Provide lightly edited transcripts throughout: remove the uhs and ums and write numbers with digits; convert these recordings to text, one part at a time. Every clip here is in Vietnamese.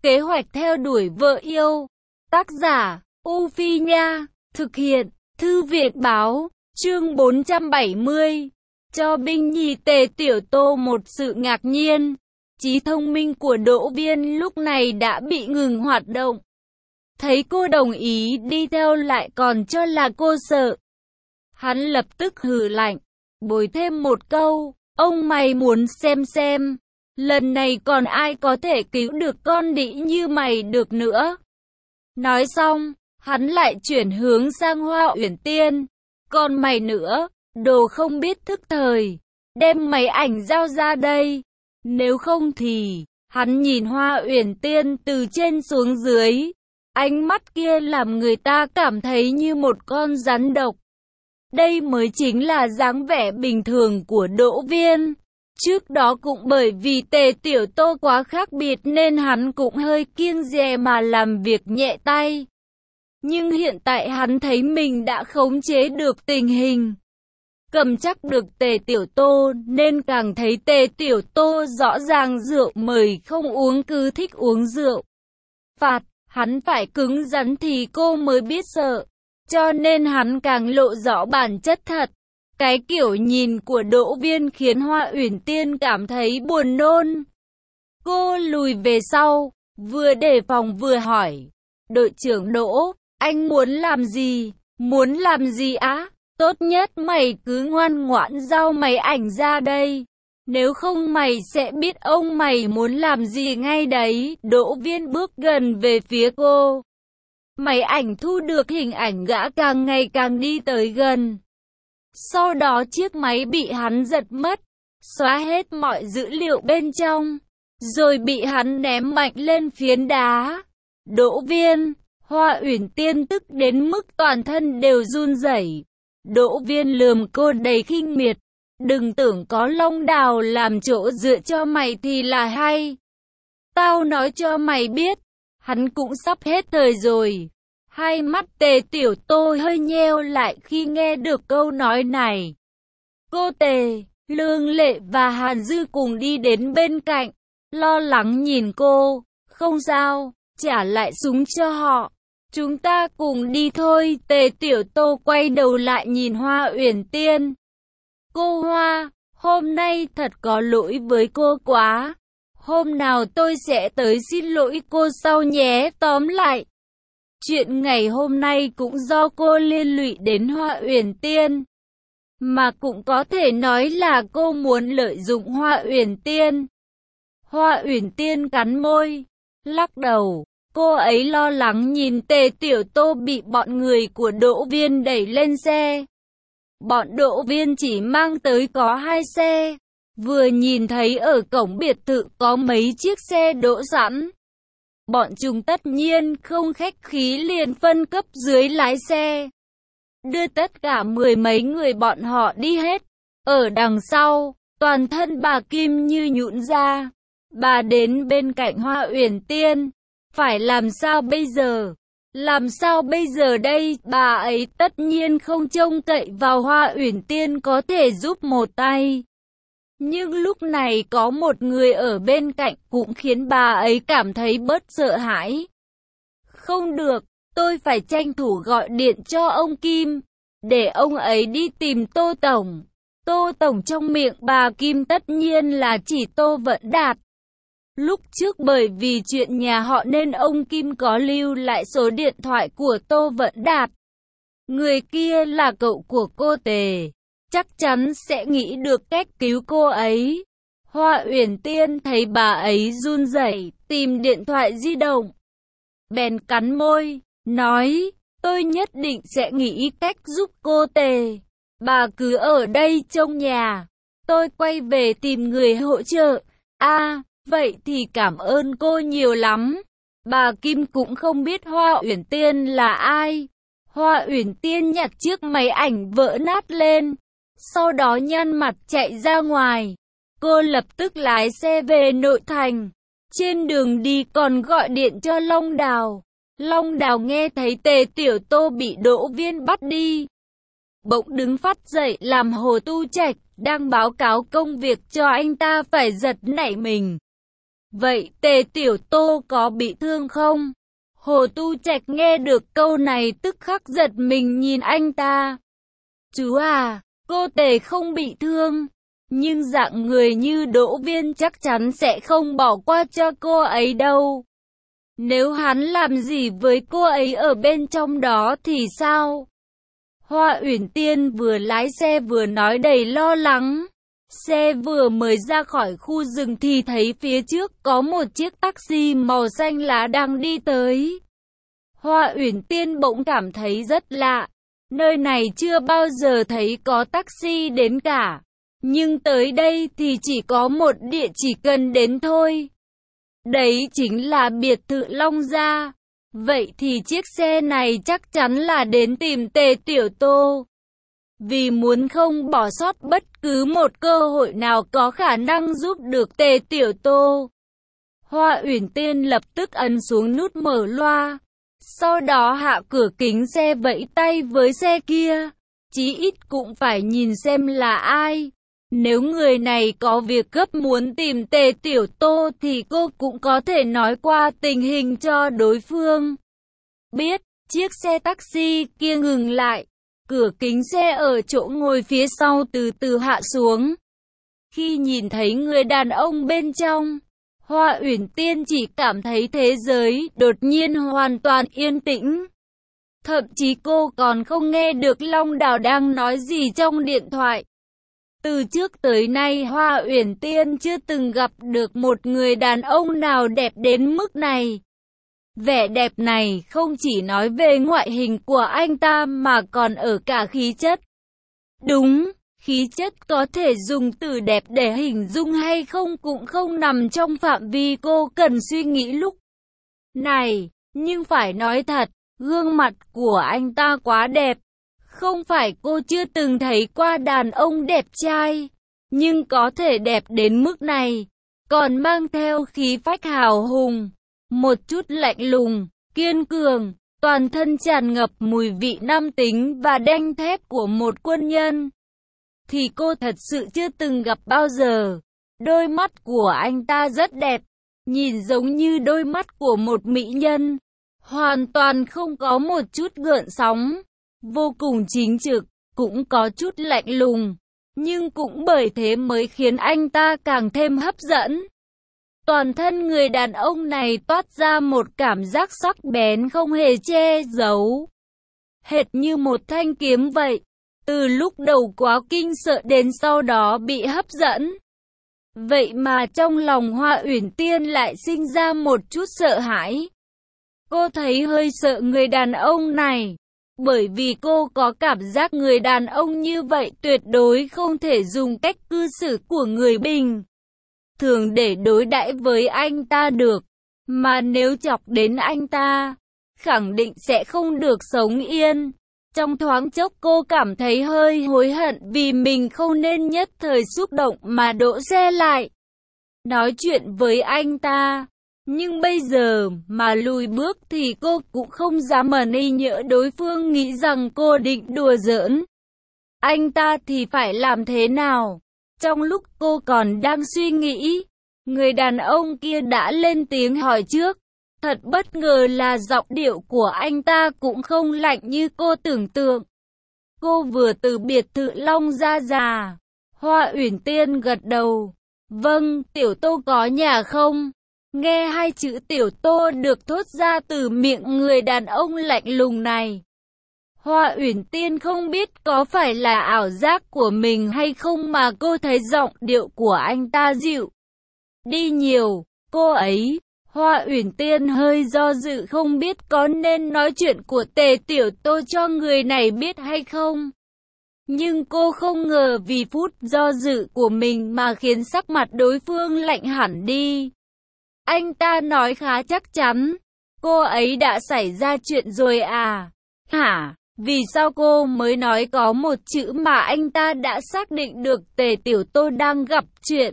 Kế hoạch theo đuổi vợ yêu. Tác giả, U Phi Nha. Thực hiện, Thư viện Báo. Chương 470. Cho binh nhì Tề Tiểu Tô một sự ngạc nhiên. Trí thông minh của Đỗ Viên lúc này đã bị ngừng hoạt động. Thấy cô đồng ý đi theo lại còn cho là cô sợ. Hắn lập tức hừ lạnh, bồi thêm một câu, ông mày muốn xem, lần này còn ai có thể cứu được con đĩ như mày được nữa. Nói xong, hắn lại chuyển hướng sang Hoa Uyển Tiên. Còn mày nữa, đồ không biết thức thời, đem máy ảnh giao ra đây. Nếu không thì, hắn nhìn Hoa Uyển Tiên từ trên xuống dưới. Ánh mắt kia làm người ta cảm thấy như một con rắn độc. Đây mới chính là dáng vẻ bình thường của Đỗ Viên. Trước đó cũng bởi vì Tề Tiểu Tô quá khác biệt nên hắn cũng hơi kiêng dè mà làm việc nhẹ tay. Nhưng hiện tại hắn thấy mình đã khống chế được tình hình, cầm chắc được Tề Tiểu Tô nên càng thấy Tề Tiểu Tô rõ ràng rượu mời không uống cứ thích uống rượu. Phạt, hắn phải cứng rắn thì cô mới biết sợ. Cho nên hắn càng lộ rõ bản chất thật. Cái kiểu nhìn của Đỗ Viên khiến Hoa Uyển Tiên cảm thấy buồn nôn. Cô lùi về sau, vừa đề phòng vừa hỏi. Đội trưởng Đỗ, anh muốn làm gì? Muốn làm gì á? Tốt nhất mày cứ ngoan ngoãn giao máy ảnh ra đây. Nếu không mày sẽ biết ông mày muốn làm gì ngay đấy. Đỗ Viên bước gần về phía cô. Máy ảnh thu được hình ảnh gã càng ngày càng đi tới gần. Sau đó chiếc máy bị hắn giật mất, xóa hết mọi dữ liệu bên trong, rồi bị hắn ném mạnh lên phiến đá. Đỗ Viên, Hoa Uyển Tiên tức đến mức toàn thân đều run rẩy. Đỗ Viên lườm cô đầy khinh miệt. Đừng tưởng có Long Đào làm chỗ dựa cho mày thì là hay. Tao nói cho mày biết, hắn cũng sắp hết thời rồi. Hai mắt Tề Tiểu Tô hơi nheo lại khi nghe được câu nói này. Cô Tề, Lương Lệ và Hàn Dư cùng đi đến bên cạnh, lo lắng nhìn cô. Không sao, trả lại súng cho họ. Chúng ta cùng đi thôi. Tề Tiểu Tô quay đầu lại nhìn Hoa Uyển Tiên. Cô Hoa, hôm nay thật có lỗi với cô quá. Hôm nào tôi sẽ tới xin lỗi cô sau nhé. Tóm lại, chuyện ngày hôm nay cũng do cô liên lụy đến Hoa Uyển Tiên. Mà cũng có thể nói là cô muốn lợi dụng Hoa Uyển Tiên. Hoa Uyển Tiên cắn môi, lắc đầu. Cô ấy lo lắng nhìn Tề Tiểu Tô bị bọn người của Đỗ Viên đẩy lên xe. Bọn Đỗ Viên chỉ mang tới có 2 xe. Vừa nhìn thấy ở cổng biệt thự có mấy chiếc xe đỗ sẵn. Bọn chúng tất nhiên không khách khí liền phân cấp dưới lái xe. Đưa tất cả 10 mấy người bọn họ đi hết. Ở đằng sau, toàn thân bà Kim như nhũn ra. Bà đến bên cạnh Hoa Uyển Tiên. Phải làm sao bây giờ? Làm sao bây giờ đây? Bà ấy tất nhiên không trông cậy vào Hoa Uyển Tiên có thể giúp một tay. Nhưng lúc này có một người ở bên cạnh cũng khiến bà ấy cảm thấy bớt sợ hãi. Không được, tôi phải tranh thủ gọi điện cho ông Kim, để ông ấy đi tìm Tô Tổng. Tô Tổng trong miệng bà Kim tất nhiên là chỉ Tô Vận Đạt. Lúc trước bởi vì chuyện nhà họ nên ông Kim có lưu lại số điện thoại của Tô Vận Đạt. Người kia là cậu của cô Tề, chắc chắn sẽ nghĩ được cách cứu cô ấy. Hoa Uyển Tiên thấy bà ấy run rẩy, tìm điện thoại di động. Bèn cắn môi, nói, tôi nhất định sẽ nghĩ cách giúp cô Tề. Bà cứ ở đây trông nhà, tôi quay về tìm người hỗ trợ. Vậy thì cảm ơn cô nhiều lắm. Bà Kim cũng không biết Hoa Uyển Tiên là ai. Hoa Uyển Tiên nhặt chiếc máy ảnh vỡ nát lên, sau đó nhăn mặt chạy ra ngoài. Cô lập tức lái xe về nội thành. Trên đường đi còn gọi điện cho Long Đào. Long Đào nghe thấy Tề Tiểu Tô bị Đỗ Viên bắt đi, bỗng đứng phát dậy làm Hồ Tu Trạch đang báo cáo công việc cho anh ta phải giật nảy mình. Vậy Tề Tiểu Tô có bị thương không? Hồ Tu Trạch nghe được câu này tức khắc giật mình nhìn anh ta. Chú à, cô Tề không bị thương. Nhưng dạng người như Đỗ Viên chắc chắn sẽ không bỏ qua cho cô ấy đâu. Nếu hắn làm gì với cô ấy ở bên trong đó thì sao? Hoa Uyển Tiên vừa lái xe vừa nói đầy lo lắng. Xe vừa mới ra khỏi khu rừng thì thấy phía trước có một chiếc taxi màu xanh lá đang đi tới. Hoa Uyển Tiên bỗng cảm thấy rất lạ. Nơi này chưa bao giờ thấy có taxi đến cả. Nhưng tới đây thì chỉ có một địa chỉ cần đến thôi. Đấy chính là biệt thự Long Gia. Vậy thì chiếc xe này chắc chắn là đến tìm Tề Tiểu Tô. Vì muốn không bỏ sót bất cứ một cơ hội nào có khả năng giúp được Tề Tiểu Tô, Hoa Uyển Tiên lập tức ấn xuống nút mở loa. Sau đó hạ cửa kính xe vẫy tay với xe kia. Chí ít cũng phải nhìn xem là ai. Nếu người này có việc gấp muốn tìm Tề Tiểu Tô thì cô cũng có thể nói qua tình hình cho đối phương biết. Chiếc xe taxi kia ngừng lại. Cửa kính xe ở chỗ ngồi phía sau từ từ hạ xuống. Khi nhìn thấy người đàn ông bên trong, Hoa Uyển Tiên chỉ cảm thấy thế giới đột nhiên hoàn toàn yên tĩnh. Thậm chí cô còn không nghe được Long Đào đang nói gì trong điện thoại. Từ trước tới nay Hoa Uyển Tiên chưa từng gặp được một người đàn ông nào đẹp đến mức này. Vẻ đẹp này không chỉ nói về ngoại hình của anh ta mà còn ở cả khí chất. Đúng, khí chất có thể dùng từ đẹp để hình dung hay không cũng không nằm trong phạm vi cô cần suy nghĩ lúc này. Nhưng phải nói thật, gương mặt của anh ta quá đẹp. Không phải cô chưa từng thấy qua đàn ông đẹp trai, nhưng có thể đẹp đến mức này, còn mang theo khí phách hào hùng, một chút lạnh lùng, kiên cường, toàn thân tràn ngập mùi vị nam tính và đanh thép của một quân nhân, thì cô thật sự chưa từng gặp bao giờ. Đôi mắt của anh ta rất đẹp, nhìn giống như đôi mắt của một mỹ nhân, hoàn toàn không có một chút gợn sóng. Vô cùng chính trực, cũng có chút lạnh lùng, nhưng cũng bởi thế mới khiến anh ta càng thêm hấp dẫn. Toàn thân người đàn ông này toát ra một cảm giác sắc bén không hề che giấu, hệt như một thanh kiếm vậy. Từ lúc đầu quá kinh sợ đến sau đó bị hấp dẫn. Vậy mà trong lòng Hoa Uyển Tiên lại sinh ra một chút sợ hãi. Cô thấy hơi sợ người đàn ông này. Bởi vì cô có cảm giác người đàn ông như vậy tuyệt đối không thể dùng cách cư xử của người bình thường để đối đãi với anh ta được. Mà nếu chọc đến anh ta, khẳng định sẽ không được sống yên. Trong thoáng chốc cô cảm thấy hơi hối hận vì mình không nên nhất thời xúc động mà đỗ xe lại nói chuyện với anh ta. Nhưng bây giờ mà lùi bước thì cô cũng không dám y nhỡ đối phương nghĩ rằng cô định đùa giỡn anh ta thì phải làm thế nào. Trong lúc cô còn đang suy nghĩ, người đàn ông kia đã lên tiếng hỏi trước. Thật bất ngờ là giọng điệu của anh ta cũng không lạnh như cô tưởng tượng. Cô vừa từ biệt thự Long Gia già. Hoa Uyển Tiên gật đầu. Vâng, Tiểu Tô có nhà không? Nghe hai chữ Tiểu Tô được thốt ra từ miệng người đàn ông lạnh lùng này, Hoa Uyển Tiên không biết có phải là ảo giác của mình hay không mà cô thấy giọng điệu của anh ta dịu đi nhiều. Cô ấy, Hoa Uyển Tiên hơi do dự không biết có nên nói chuyện của Tề Tiểu Tô cho người này biết hay không. Nhưng cô không ngờ vì phút do dự của mình mà khiến sắc mặt đối phương lạnh hẳn đi. Anh ta nói khá chắc chắn. Cô ấy đã xảy ra chuyện rồi à? Hả? Vì sao cô mới nói có một chữ mà anh ta đã xác định được Tề Tiểu Tô đang gặp chuyện?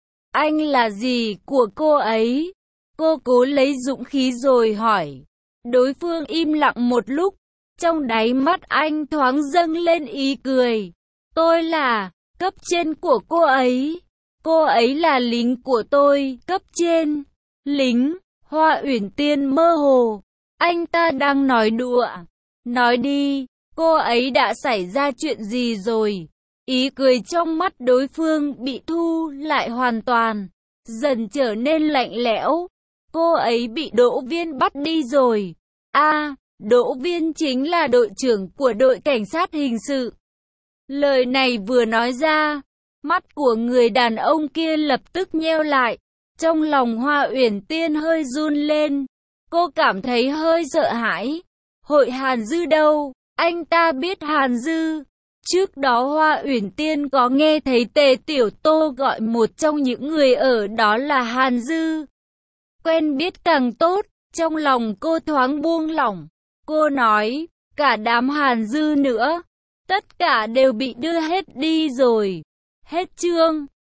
Anh là gì của cô ấy? Cô cố lấy dũng khí rồi hỏi. Đối phương im lặng một lúc. Trong đáy mắt anh thoáng dâng lên ý cười. Tôi là cấp trên của cô ấy. Cô ấy là lính của tôi, cấp trên. Lính, Hoa Uyển Tiên mơ hồ. Anh ta đang nói đùa. Nói đi, cô ấy đã xảy ra chuyện gì rồi? Ý cười trong mắt đối phương bị thu lại hoàn toàn, dần trở nên lạnh lẽo. Cô ấy bị Đỗ Viên bắt đi rồi. Đỗ Viên chính là đội trưởng của đội cảnh sát hình sự. Lời này vừa nói ra, mắt của người đàn ông kia lập tức nheo lại. Trong lòng Hoa Uyển Tiên hơi run lên. Cô cảm thấy hơi sợ hãi. Hội Hàn Dư đâu? Anh ta biết Hàn Dư. Trước đó Hoa Uyển Tiên có nghe thấy Tề Tiểu Tô gọi một trong những người ở đó là Hàn Dư. Quen biết càng tốt, trong lòng cô thoáng buông lỏng. Cô nói, cả đám Hàn Dư nữa, tất cả đều bị đưa hết đi rồi. Hết chương.